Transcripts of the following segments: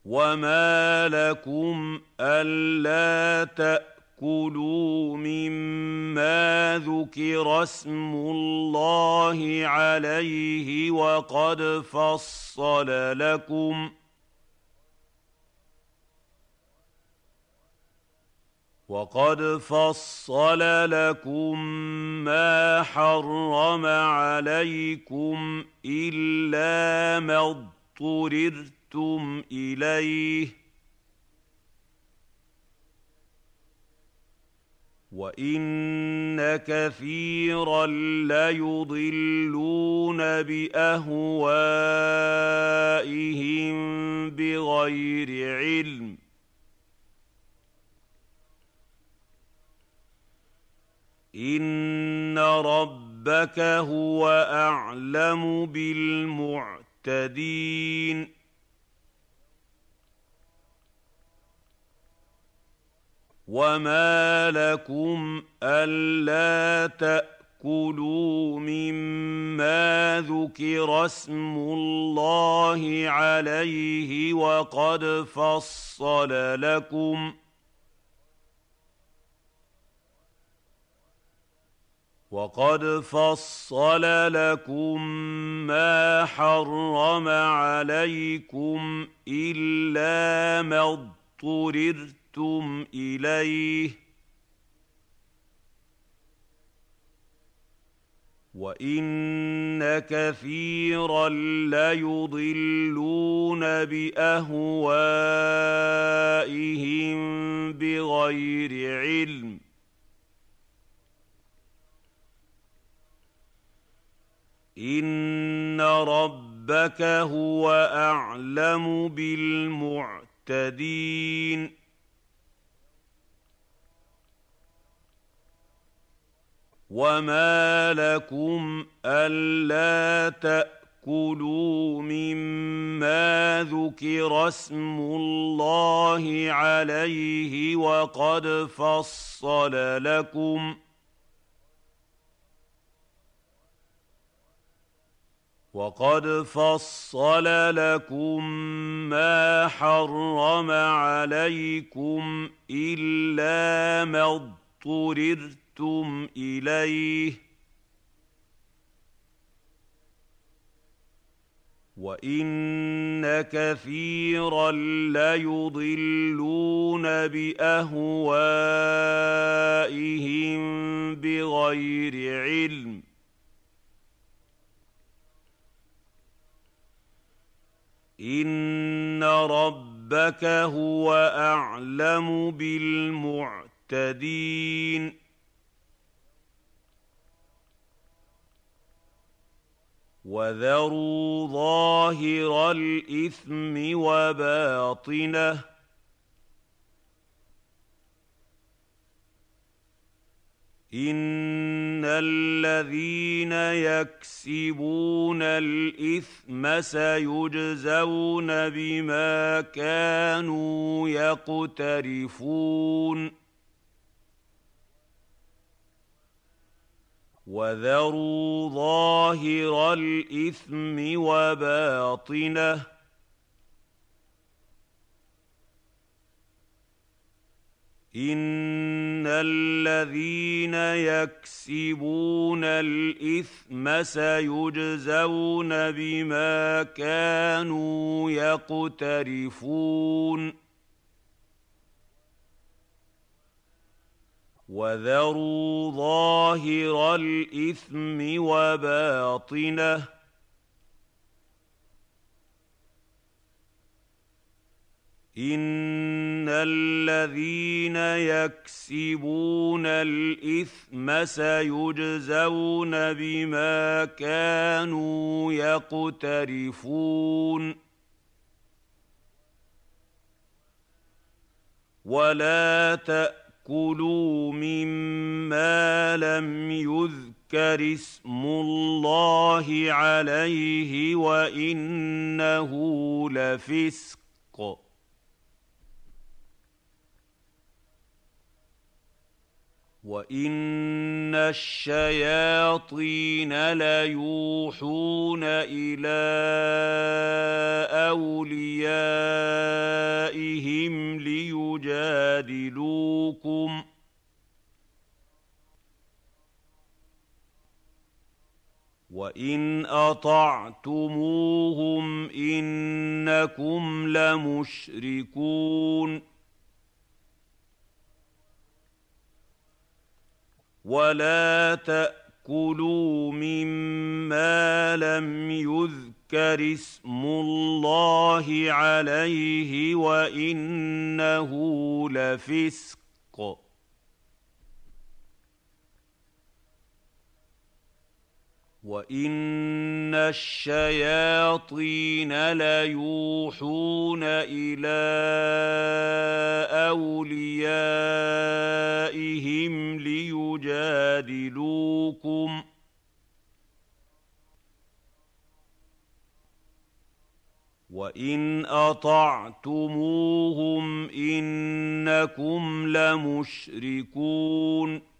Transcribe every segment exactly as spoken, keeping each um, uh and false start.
وما لكم ألا تأكلوا مما ذكر اسم الله عليه وقد فصل لكم وقد فصل لكم ما حرم عليكم إلا ما اضطررتم إليه وإن كثيرا ليضلون بأهوائهم بغير علم إن ربك هو أعلم بالمعتدين وما لكم ألا تأكلوا مما ذكر اسم الله عليه وقد فصل لكم وقد فصل لكم ما حرم عليكم إلا ما اضطررتم إليه وإن كثيرا ليضلون بأهوائهم بغير علم إن ربك هو أعلم بالمعتدين وما لكم ألا تأكلوا مما ذكر اسم الله عليه وقد فصل لكم وقد فصل لكم ما حرم عليكم إلا ما اضطررتم إليه وإن كثيرا ليضلون بأهوائهم بغير علم إن ربك هو أعلم بالمعتدين وذروا ظاهر الإثم وباطنه إن الذين يكسبون الإثم سيجزون بما كانوا يقترفون وذروا ظاهر الإثم وباطنه إن الذين يكسبون الإثم سيجزون بما كانوا يقترفون وذروا ظاهر الإثم وباطنه إن الذين يكسبون الإثم سيجزون بما كانوا يقترفون ولا تأكلوا مما لم يذكر اسم الله عليه وإنه لفسق وَإِنَّ الشَّيَاطِينَ لَيُوحُونَ إِلَىٰ أَوْلِيَائِهِمْ لِيُجَادِلُوكُمْ ۖ وَإِنْ أَطَعْتُمُوهُمْ إِنَّكُمْ لَمُشْرِكُونَ وَلَا تَأْكُلُوا مِمَّا لَمْ يُذْكَرِ اسْمُ اللَّهِ عَلَيْهِ وَإِنَّهُ لَفِسْقٌ وَإِنَّ الشَّيَاطِينَ لَيُوحُونَ إِلَىٰ أَوْلِيَائِهِمْ لِيُجَادِلُوكُمْ ۖ وَإِنْ أَطَعْتُمُوهُمْ إِنَّكُمْ لَمُشْرِكُونَ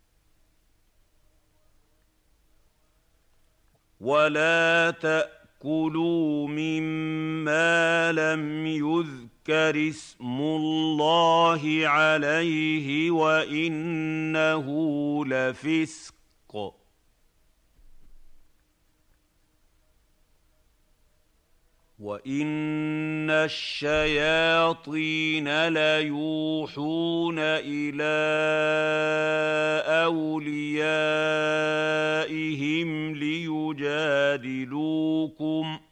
وَلَا تَأْكُلُوا مِمَّا لَمْ يُذْكَرِ اسْمُ اللَّهِ عَلَيْهِ وَإِنَّهُ لَفِسْقٌ وَإِنَّ الشَّيَاطِينَ لَيُوحُونَ إِلَىٰ أَوْلِيَائِهِمْ لِيُجَادِلُوكُمْ ۖ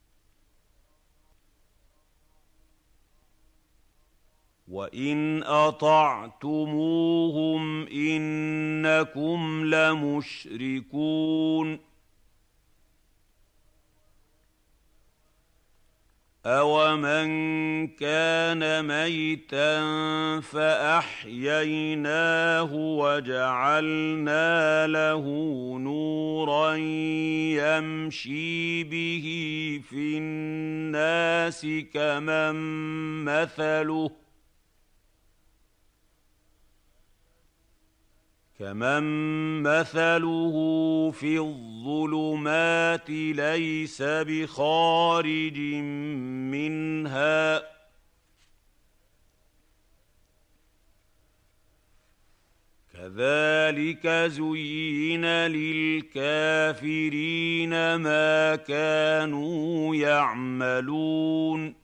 وَإِنْ أَطَعْتُمُوهُمْ إِنَّكُمْ لَمُشْرِكُونَ أَوَمَنْ كَانَ مَيْتًا فَأَحْيَيْنَاهُ وَجَعَلْنَا لَهُ نُورًا يَمْشِي بِهِ فِي النَّاسِ كَمَن مَّثَلُهُ كَمَن مَّثَلُهُ فِي الظُّلُمَاتِ لَيْسَ بِخَارِجٍ مِّنْهَا ۚ كَذَٰلِكَ زُيِّنَ لِلْكَافِرِينَ مَا كَانُوا يَعْمَلُونَ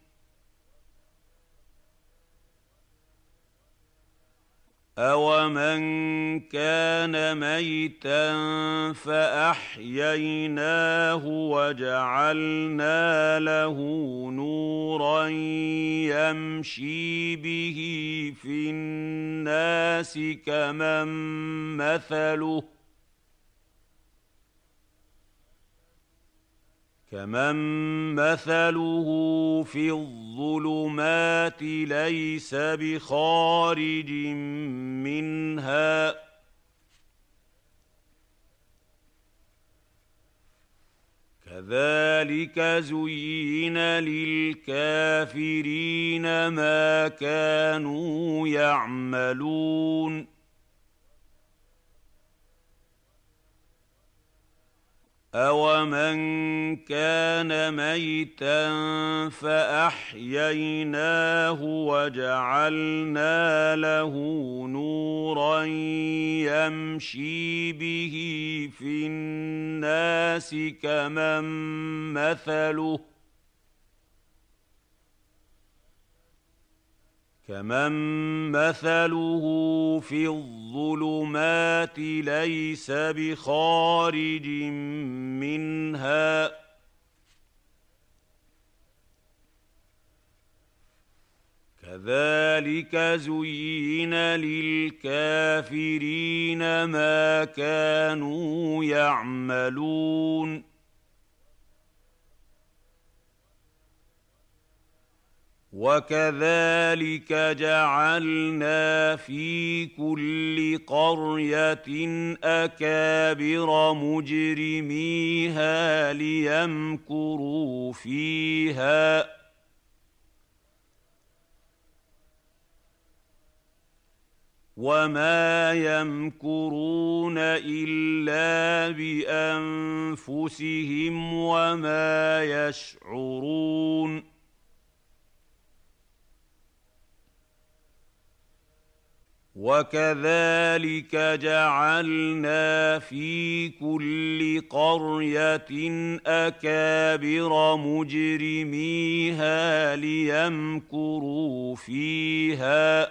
أَوَمَنْ كَانَ مَيْتًا فَأَحْيَيْنَاهُ وَجَعَلْنَا لَهُ نُورًا يَمْشِي بِهِ فِي النَّاسِ كَمَن مَّثَلُهُ كَمَن مَّثَلُهُ فِي الظُّلُمَاتِ لَيْسَ بِخَارِجٍ مِّنْهَا ۚ كَذَٰلِكَ زُيِّنَ لِلْكَافِرِينَ مَا كَانُوا يَعْمَلُونَ أَوَمَنْ كَانَ مَيْتًا فَأَحْيَيْنَاهُ وَجَعَلْنَا لَهُ نُورًا يَمْشِي بِهِ فِي النَّاسِ كَمَن مَّثَلُهُ كَمَن مَّثَلُهُ فِي الظُّلُمَاتِ لَيْسَ بِخَارِجٍ مِّنْهَا ۚ كَذَٰلِكَ زُيِّنَ لِلْكَافِرِينَ مَا كَانُوا يَعْمَلُونَ وَكَذَٰلِكَ جَعَلْنَا فِي كُلِّ قَرْيَةٍ أَكَابِرَ مُجْرِمِيهَا لِيَمْكُرُوا فِيهَا ۖ وما يمكرون إلا بأنفسهم وما يشعرون وكذلك جعلنا في كل قرية أكابر مجرميها ليمكروا فيها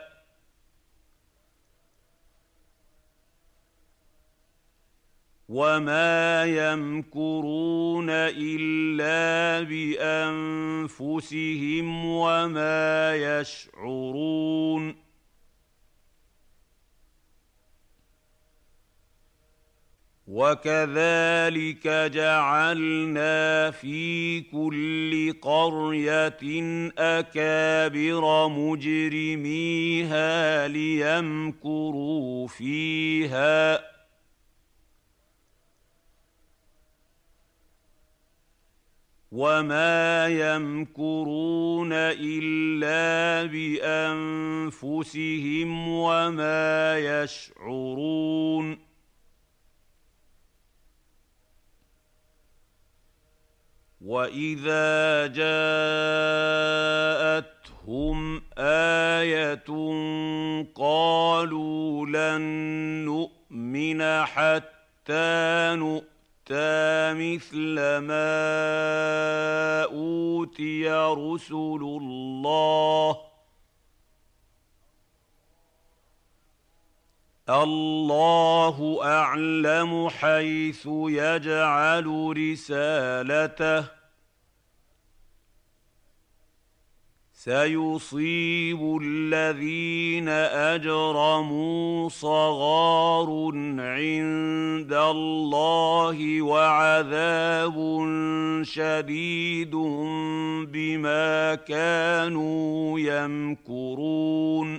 وما يمكرون إلا بأنفسهم وما يشعرون وكذلك جعلنا في كل قرية أكابر مجرميها ليمكروا فيها وما يمكرون إلا بأنفسهم وما يشعرون وإذا جاءتهم آية قالوا لن نؤمن حتى نؤتى مثل ما أوتي رسل الله الله أعلم حيث يجعل رسالته سيصيب الذين أجرموا صغار عند الله وعذاب شديد بما كانوا يمكرون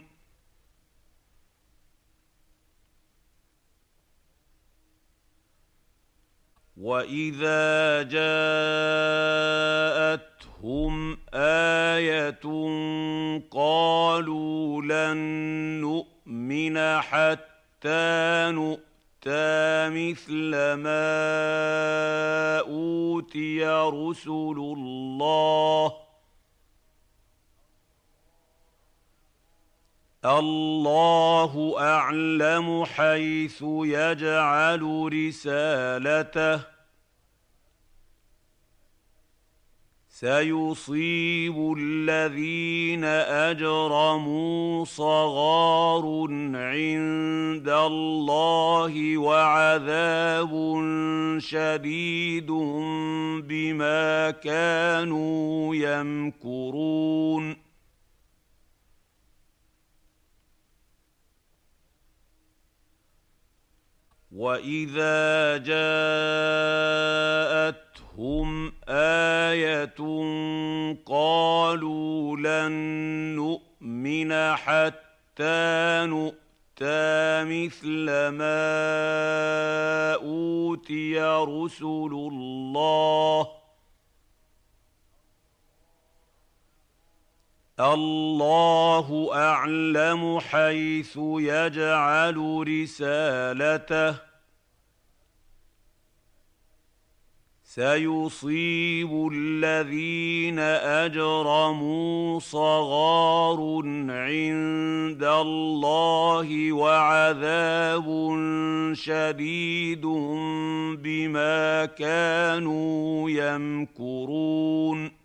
وإذا جاءتهم آية قالوا لن نؤمن حتى نؤتى مثل ما أوتي رسل الله الله أعلم حيث يجعل رسالته سيصيب الذين أجرموا صغار عند الله وعذاب شديد بما كانوا يمكرون وإذا جاءتهم آية قالوا لن نؤمن حتى نؤتى مثل ما أوتي رسل الله الله أعلم حيث يجعل رسالته سيصيب الذين أجرموا صغار عند الله وعذاب شديد بما كانوا يمكرون